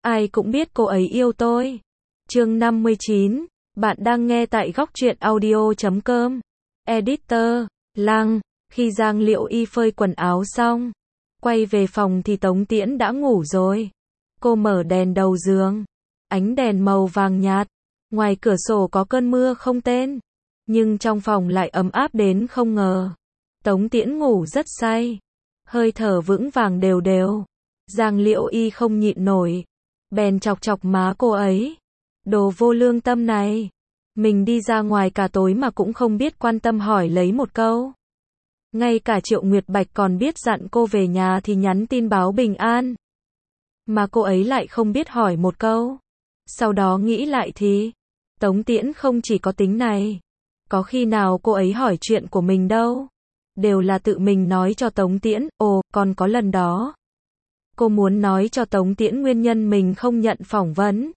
ai cũng biết cô ấy yêu tôi. Chương 59, bạn đang nghe tại góc truyện audio.com. Editor, Lăng, khi Giang Liễu Y phơi quần áo xong, quay về phòng thì Tống Tiễn đã ngủ rồi. Cô mở đèn đầu giường, ánh đèn màu vàng nhạt, ngoài cửa sổ có cơn mưa không tên, nhưng trong phòng lại ấm áp đến không ngờ. Tống Tiễn ngủ rất say, hơi thở vững vàng đều đều. Giang Liễu Y không nhịn nổi, bèn chọc chọc má cô ấy. Đồ vô lương tâm này, mình đi ra ngoài cả tối mà cũng không biết quan tâm hỏi lấy một câu. Ngay cả Triệu Nguyệt Bạch còn biết dặn cô về nhà thì nhắn tin báo bình an, mà cô ấy lại không biết hỏi một câu. Sau đó nghĩ lại thì, Tống Tiễn không chỉ có tính này. Có khi nào cô ấy hỏi chuyện của mình đâu. Đều là tự mình nói cho Tống Tiễn. Ồ, còn có lần đó, cô muốn nói cho Tống Tiễn nguyên nhân mình không nhận phỏng vấn.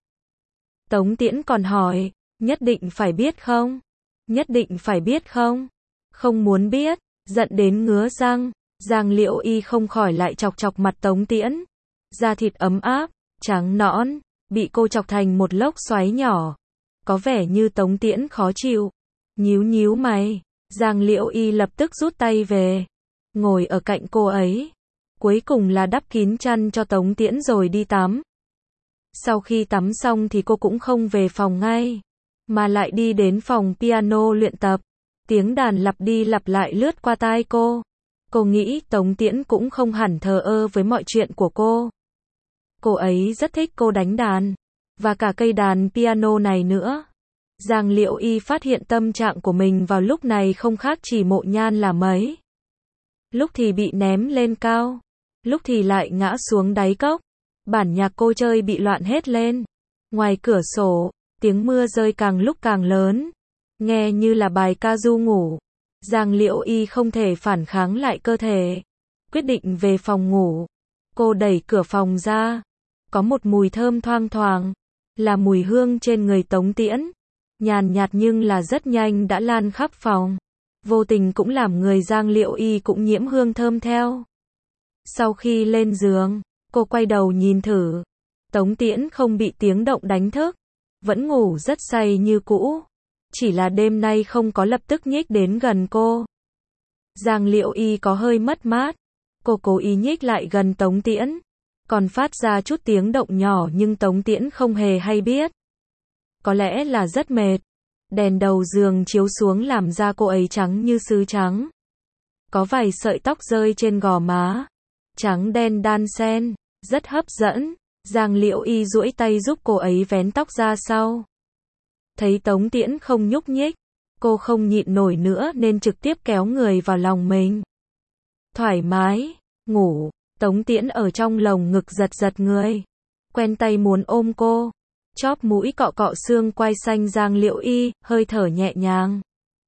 Tống Tiễn còn hỏi, nhất định phải biết không? Nhất định phải biết không? Không muốn biết, giận đến ngứa răng. Giang Liễu Y không khỏi lại chọc chọc mặt Tống Tiễn. Da thịt ấm áp, trắng nõn, bị cô chọc thành một lốc xoáy nhỏ. Có vẻ như Tống Tiễn khó chịu. Nhíu nhíu mày, Giang Liễu Y lập tức rút tay về, ngồi ở cạnh cô ấy. Cuối cùng là đắp kín chăn cho Tống Tiễn rồi đi tắm. Sau khi tắm xong thì cô cũng không về phòng ngay, mà lại đi đến phòng piano luyện tập. Tiếng đàn lặp đi lặp lại lướt qua tai cô. Cô nghĩ Tống Tiễn cũng không hẳn thờ ơ với mọi chuyện của cô. Cô ấy rất thích cô đánh đàn, và cả cây đàn piano này nữa. Giang Liễu Y phát hiện tâm trạng của mình vào lúc này không khác chỉ Mộ Nhan là mấy. Lúc thì bị ném lên cao, lúc thì lại ngã xuống đáy cốc. Bản nhạc cô chơi bị loạn hết lên. Ngoài cửa sổ, tiếng mưa rơi càng lúc càng lớn, nghe như là bài ca ru ngủ. Giang Liễu Y không thể phản kháng lại cơ thể, quyết định về phòng ngủ. Cô đẩy cửa phòng ra, có một mùi thơm thoang thoảng, là mùi hương trên người Tống Tiễn. Nhàn nhạt nhưng là rất nhanh đã lan khắp phòng, vô tình cũng làm người Giang Liễu Y cũng nhiễm hương thơm theo. Sau khi lên giường, cô quay đầu nhìn thử. Tống Tiễn không bị tiếng động đánh thức, vẫn ngủ rất say như cũ. Chỉ là đêm nay không có lập tức nhích đến gần cô. Giang Liễu Y có hơi mất mát. Cô cố ý nhích lại gần Tống Tiễn, còn phát ra chút tiếng động nhỏ nhưng Tống Tiễn không hề hay biết. Có lẽ là rất mệt. Đèn đầu giường chiếu xuống làm da cô ấy trắng như sứ trắng. Có vài sợi tóc rơi trên gò má, trắng đen đan xen, rất hấp dẫn. Giang Liễu Y duỗi tay giúp cô ấy vén tóc ra sau. Thấy Tống Tiễn không nhúc nhích, cô không nhịn nổi nữa nên trực tiếp kéo người vào lòng mình. Thoải mái, ngủ. Tống Tiễn ở trong lồng ngực giật giật người, quen tay muốn ôm cô. Chóp mũi cọ cọ xương quai xanh Giang Liễu Y, hơi thở nhẹ nhàng,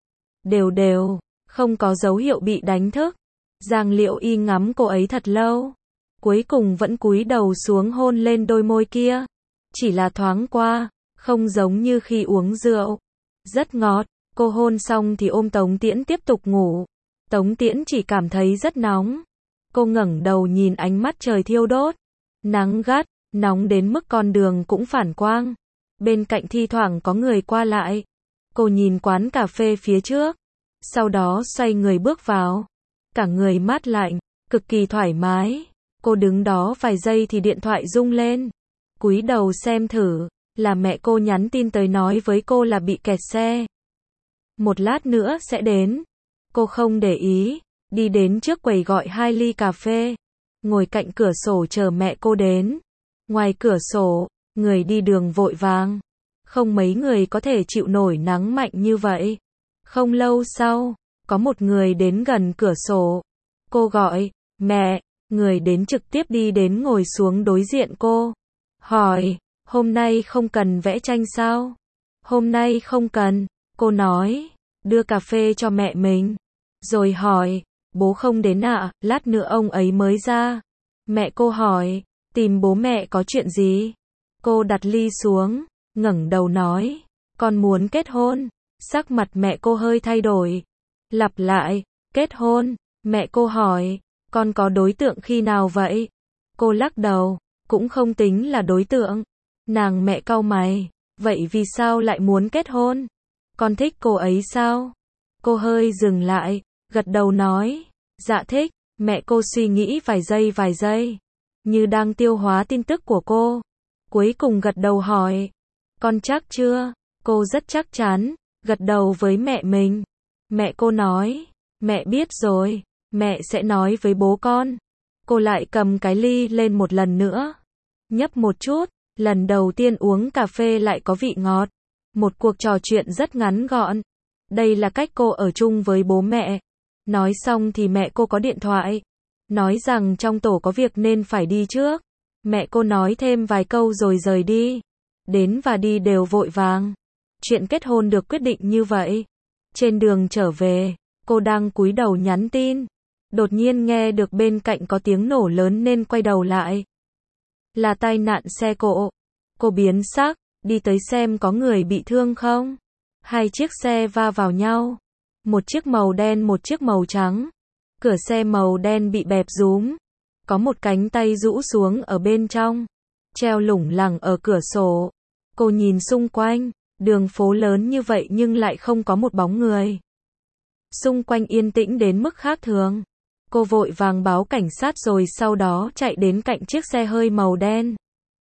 đều đều, không có dấu hiệu bị đánh thức. Giang Liễu Y ngắm cô ấy thật lâu, cuối cùng vẫn cúi đầu xuống hôn lên đôi môi kia. Chỉ là thoáng qua, không giống như khi uống rượu. Rất ngọt. Cô hôn xong thì ôm Tống Tiễn tiếp tục ngủ. Tống Tiễn chỉ cảm thấy rất nóng. Cô ngẩng đầu nhìn ánh mắt trời thiêu đốt. Nắng gắt, nóng đến mức con đường cũng phản quang. Bên cạnh thi thoảng có người qua lại. Cô nhìn quán cà phê phía trước, sau đó xoay người bước vào. Cả người mát lạnh, cực kỳ thoải mái. Cô đứng đó vài giây thì điện thoại rung lên. Cúi đầu xem thử, là mẹ cô nhắn tin tới nói với cô là bị kẹt xe. Một lát nữa sẽ đến. Cô không để ý, đi đến trước quầy gọi 2 ly cà phê. Ngồi cạnh cửa sổ chờ mẹ cô đến. Ngoài cửa sổ, người đi đường vội vàng. Không mấy người có thể chịu nổi nắng mạnh như vậy. Không lâu sau, có một người đến gần cửa sổ. Cô gọi, mẹ, người đến trực tiếp đi đến ngồi xuống đối diện cô. Hỏi, hôm nay không cần vẽ tranh sao? Hôm nay không cần, cô nói, đưa cà phê cho mẹ mình. Rồi hỏi, bố không đến ạ, lát nữa ông ấy mới ra. Mẹ cô hỏi, tìm bố mẹ có chuyện gì? Cô đặt ly xuống, ngẩng đầu nói, con muốn kết hôn. Sắc mặt mẹ cô hơi thay đổi. Lặp lại, kết hôn. Mẹ cô hỏi, con có đối tượng khi nào vậy? Cô lắc đầu, cũng không tính là đối tượng. Nàng mẹ cau mày, vậy vì sao lại muốn kết hôn? Con thích cô ấy sao? Cô hơi dừng lại, gật đầu nói, dạ thích. Mẹ cô suy nghĩ vài giây, như đang tiêu hóa tin tức của cô. Cuối cùng gật đầu hỏi, con chắc chưa? Cô rất chắc chắn, gật đầu với mẹ mình. Mẹ cô nói, mẹ biết rồi, mẹ sẽ nói với bố con. Cô lại cầm cái ly lên một lần nữa, nhấp một chút, lần đầu tiên uống cà phê lại có vị ngọt. Một cuộc trò chuyện rất ngắn gọn. Đây là cách cô ở chung với bố mẹ. Nói xong thì mẹ cô có điện thoại, nói rằng trong tổ có việc nên phải đi trước. Mẹ cô nói thêm vài câu rồi rời đi. Đến và đi đều vội vàng. Chuyện kết hôn được quyết định như vậy. Trên đường trở về, cô đang cúi đầu nhắn tin. Đột nhiên nghe được bên cạnh có tiếng nổ lớn nên quay đầu lại. Là tai nạn xe cộ. Cô biến sắc, đi tới xem có người bị thương không. Hai chiếc xe va vào nhau. Một chiếc màu đen, một chiếc màu trắng. Cửa xe màu đen bị bẹp rúm. Có một cánh tay rũ xuống ở bên trong, treo lủng lẳng ở cửa sổ. Cô nhìn xung quanh, đường phố lớn như vậy nhưng lại không có một bóng người. Xung quanh yên tĩnh đến mức khác thường. Cô vội vàng báo cảnh sát rồi sau đó chạy đến cạnh chiếc xe hơi màu đen.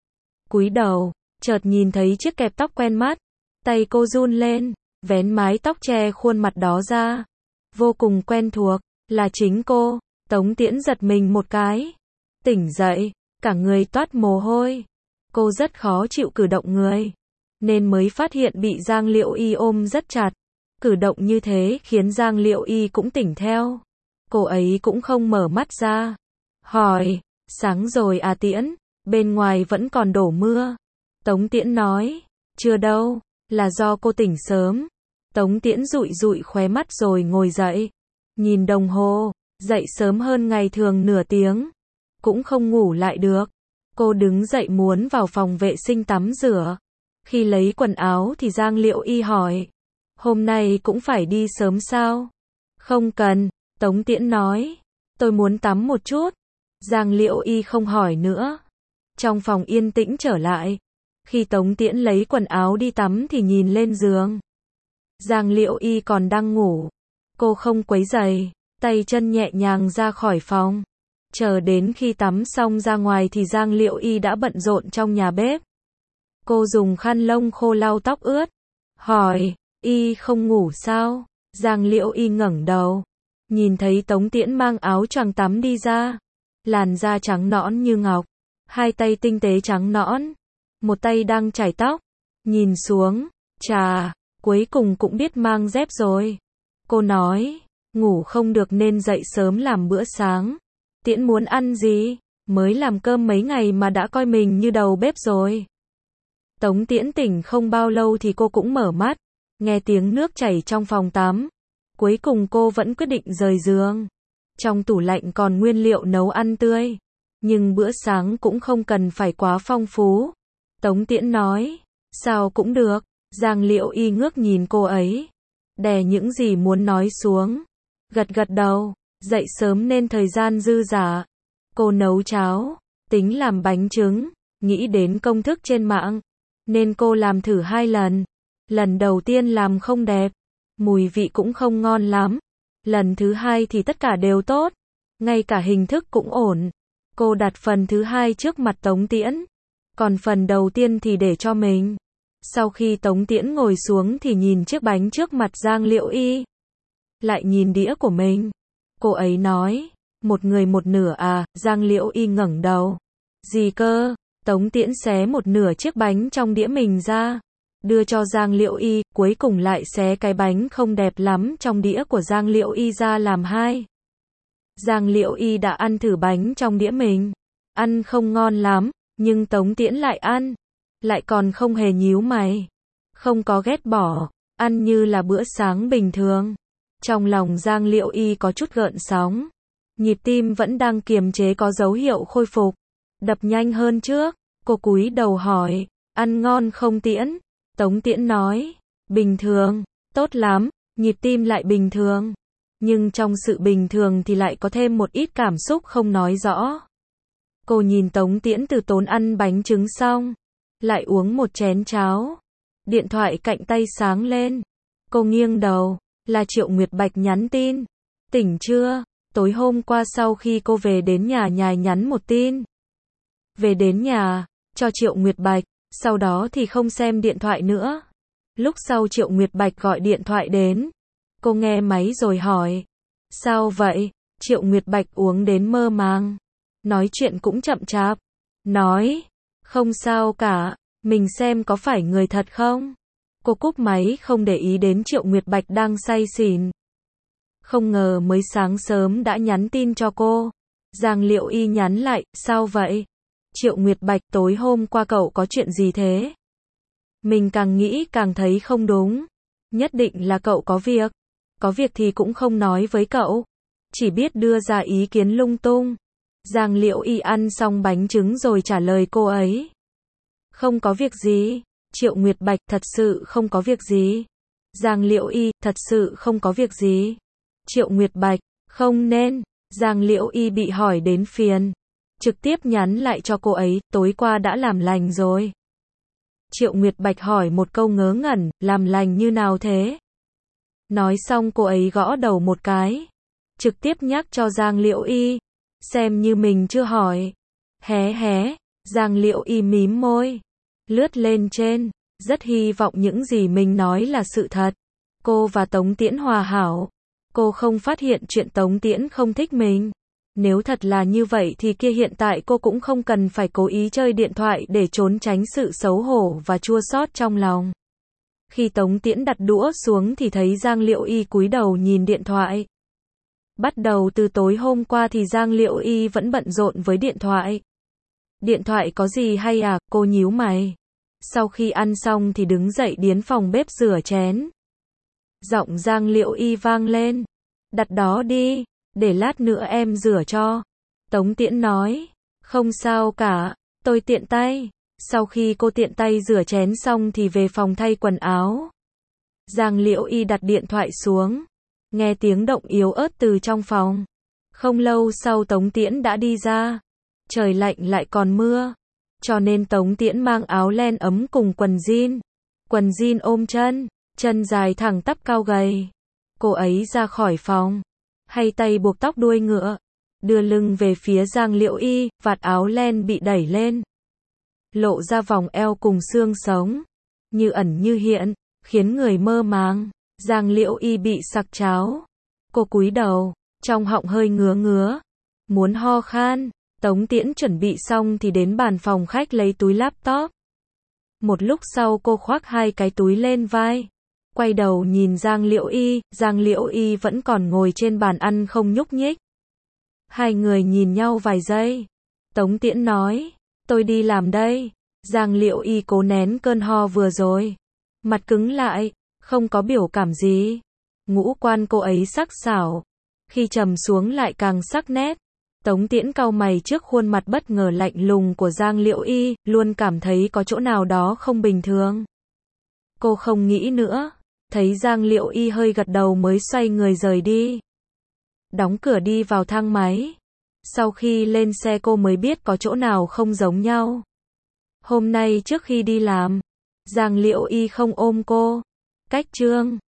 Cúi đầu, chợt nhìn thấy chiếc kẹp tóc quen mắt. Tay cô run lên, vén mái tóc che khuôn mặt đó ra. Vô cùng quen thuộc, là chính cô. Tống Tiễn giật mình một cái. Tỉnh dậy, cả người toát mồ hôi. Cô rất khó chịu cử động người, nên mới phát hiện bị Giang Liễu Y ôm rất chặt. Cử động như thế khiến Giang Liễu Y cũng tỉnh theo. Cô ấy cũng không mở mắt ra. Hỏi, sáng rồi à Tiễn, bên ngoài vẫn còn đổ mưa. Tống Tiễn nói, chưa đâu, là do cô tỉnh sớm. Tống Tiễn dụi dụi khóe mắt rồi ngồi dậy. Nhìn đồng hồ, dậy sớm hơn ngày thường nửa tiếng. Cũng không ngủ lại được. Cô đứng dậy muốn vào phòng vệ sinh tắm rửa. Khi lấy quần áo thì Giang Liễu Y hỏi, hôm nay cũng phải đi sớm sao? Không cần, Tống Tiễn nói, tôi muốn tắm một chút. Giang Liễu Y không hỏi nữa. Trong phòng yên tĩnh trở lại. Khi Tống Tiễn lấy quần áo đi tắm thì nhìn lên giường. Giang Liễu Y còn đang ngủ. Cô không quấy rầy, tay chân nhẹ nhàng ra khỏi phòng. Chờ đến khi tắm xong ra ngoài thì Giang Liễu Y đã bận rộn trong nhà bếp. Cô dùng khăn lông khô lau tóc ướt. Hỏi, Y không ngủ sao? Giang Liễu Y ngẩng đầu. Nhìn thấy Tống Tiễn mang áo choàng tắm đi ra. Làn da trắng nõn như ngọc. Hai tay tinh tế trắng nõn. Một tay đang chải tóc. Nhìn xuống, chà, cuối cùng cũng biết mang dép rồi. Cô nói, ngủ không được nên dậy sớm làm bữa sáng. Tiễn muốn ăn gì? Mới làm cơm mấy ngày mà đã coi mình như đầu bếp rồi. Tống Tiễn tỉnh không bao lâu thì cô cũng mở mắt. Nghe tiếng nước chảy trong phòng tắm. Cuối cùng cô vẫn quyết định rời giường. Trong tủ lạnh còn nguyên liệu nấu ăn tươi. Nhưng bữa sáng cũng không cần phải quá phong phú. Tống Tiễn nói, sao cũng được. Giang Liễu Y ngước nhìn cô ấy. Đè những gì muốn nói xuống. Gật gật đầu, dậy sớm nên thời gian dư dả. Cô nấu cháo, tính làm bánh trứng, nghĩ đến công thức trên mạng. Nên cô làm thử 2 lần. Lần đầu tiên làm không đẹp. Mùi vị cũng không ngon lắm. Lần thứ 2 thì tất cả đều tốt. Ngay cả hình thức cũng ổn. Cô đặt phần thứ 2 trước mặt Tống Tiễn. Còn phần đầu tiên thì để cho mình. Sau khi Tống Tiễn ngồi xuống thì nhìn chiếc bánh trước mặt Giang Liễu Y. Lại nhìn đĩa của mình. Cô ấy nói, một người một nửa à? Giang Liễu Y ngẩng đầu. Gì cơ? Tống Tiễn xé một nửa chiếc bánh trong đĩa mình ra. Đưa cho Giang Liễu Y, cuối cùng lại xé cái bánh không đẹp lắm trong đĩa của Giang Liễu Y ra làm 2. Giang Liễu Y đã ăn thử bánh trong đĩa mình. Ăn không ngon lắm, nhưng Tống Tiễn lại ăn. Lại còn không hề nhíu mày. Không có ghét bỏ, ăn như là bữa sáng bình thường. Trong lòng Giang Liễu Y có chút gợn sóng. Nhịp tim vẫn đang kiềm chế có dấu hiệu khôi phục. Đập nhanh hơn trước. Cô cúi đầu hỏi, ăn ngon không Tiễn? Tống Tiễn nói, bình thường, tốt lắm, nhịp tim lại bình thường. Nhưng trong sự bình thường thì lại có thêm một ít cảm xúc không nói rõ. Cô nhìn Tống Tiễn Từ tốn ăn bánh trứng xong, lại uống một chén cháo. Điện thoại cạnh tay sáng lên. Cô nghiêng đầu, là Triệu Nguyệt Bạch nhắn tin. Tỉnh chưa? Tối hôm qua sau khi cô về đến nhà nhài nhắn một tin. Về đến nhà, cho Triệu Nguyệt Bạch, sau đó thì không xem điện thoại nữa. Lúc sau Triệu Nguyệt Bạch gọi điện thoại đến. Cô nghe máy rồi hỏi. Sao vậy? Triệu Nguyệt Bạch uống đến mơ màng. Nói chuyện cũng chậm chạp. Nói, không sao cả, mình xem có phải người thật không? Cô cúp máy không để ý đến Triệu Nguyệt Bạch đang say xỉn. Không ngờ mới sáng sớm đã nhắn tin cho cô. Giang Liễu Y nhắn lại, sao vậy? Triệu Nguyệt Bạch, tối hôm qua cậu có chuyện gì thế? Mình càng nghĩ càng thấy không đúng. Nhất định là cậu có việc. Có việc thì cũng không nói với cậu. Chỉ biết đưa ra ý kiến lung tung. Giang Liễu Y ăn xong bánh trứng rồi trả lời cô ấy. Không có việc gì. Triệu Nguyệt Bạch, thật sự không có việc gì. Giang Liễu Y, thật sự không có việc gì. Triệu Nguyệt Bạch, không nên. Giang Liễu Y bị hỏi đến phiền. Trực tiếp nhắn lại cho cô ấy, tối qua đã làm lành rồi. Triệu Nguyệt Bạch hỏi một câu ngớ ngẩn, làm lành như nào thế? Nói xong cô ấy gõ đầu một cái. Trực tiếp nhắc cho Giang Liễu Y. Xem như mình chưa hỏi. Hé hé, Giang Liễu Y mím môi. Lướt lên trên, rất hy vọng những gì mình nói là sự thật. Cô và Tống Tiễn hòa hảo. Cô không phát hiện chuyện Tống Tiễn không thích mình. Nếu thật là như vậy thì kia hiện tại cô cũng không cần phải cố ý chơi điện thoại để trốn tránh sự xấu hổ và chua xót trong lòng. Khi Tống Tiễn đặt đũa xuống thì thấy Giang Liễu Y cúi đầu nhìn điện thoại. Bắt đầu từ tối hôm qua thì Giang Liễu Y vẫn bận rộn với điện thoại. Điện thoại có gì hay à, cô nhíu mày. Sau khi ăn xong thì đứng dậy đến phòng bếp rửa chén. Giọng Giang Liễu Y vang lên. Đặt đó đi, để lát nữa em rửa cho. Tống Tiễn nói, không sao cả, tôi tiện tay. Sau khi cô tiện tay rửa chén xong thì về phòng thay quần áo. Giang Liễu Y đặt điện thoại xuống. Nghe tiếng động yếu ớt từ trong phòng. Không lâu sau Tống Tiễn đã đi ra. Trời lạnh lại còn mưa. Cho nên Tống Tiễn mang áo len ấm cùng quần jean. Quần jean ôm chân, chân dài thẳng tắp cao gầy. Cô ấy ra khỏi phòng. Hay tay buộc tóc đuôi ngựa. Đưa lưng về phía Giang Liễu Y, vạt áo len bị đẩy lên. Lộ ra vòng eo cùng xương sống. Như ẩn như hiện, khiến người mơ màng. Giang Liễu Y bị sặc cháo. Cô cúi đầu, trong họng hơi ngứa ngứa. Muốn ho khan. Tống Tiễn chuẩn bị xong thì đến bàn phòng khách lấy túi laptop. Một lúc sau cô khoác hai cái túi lên vai. Quay đầu nhìn Giang Liễu Y vẫn còn ngồi trên bàn ăn không nhúc nhích. Hai người nhìn nhau vài giây. Tống Tiễn nói, tôi đi làm đây. Giang Liễu Y cố nén cơn ho vừa rồi. Mặt cứng lại, không có biểu cảm gì. Ngũ quan cô ấy sắc sảo. Khi trầm xuống lại càng sắc nét. Tống Tiễn cau mày trước khuôn mặt bất ngờ lạnh lùng của Giang Liễu Y, luôn cảm thấy có chỗ nào đó không bình thường. Cô không nghĩ nữa, thấy Giang Liễu Y hơi gật đầu mới xoay người rời đi. Đóng cửa đi vào thang máy. Sau khi lên xe cô mới biết có chỗ nào không giống nhau. Hôm nay trước khi đi làm, Giang Liễu Y không ôm cô. Cách trương.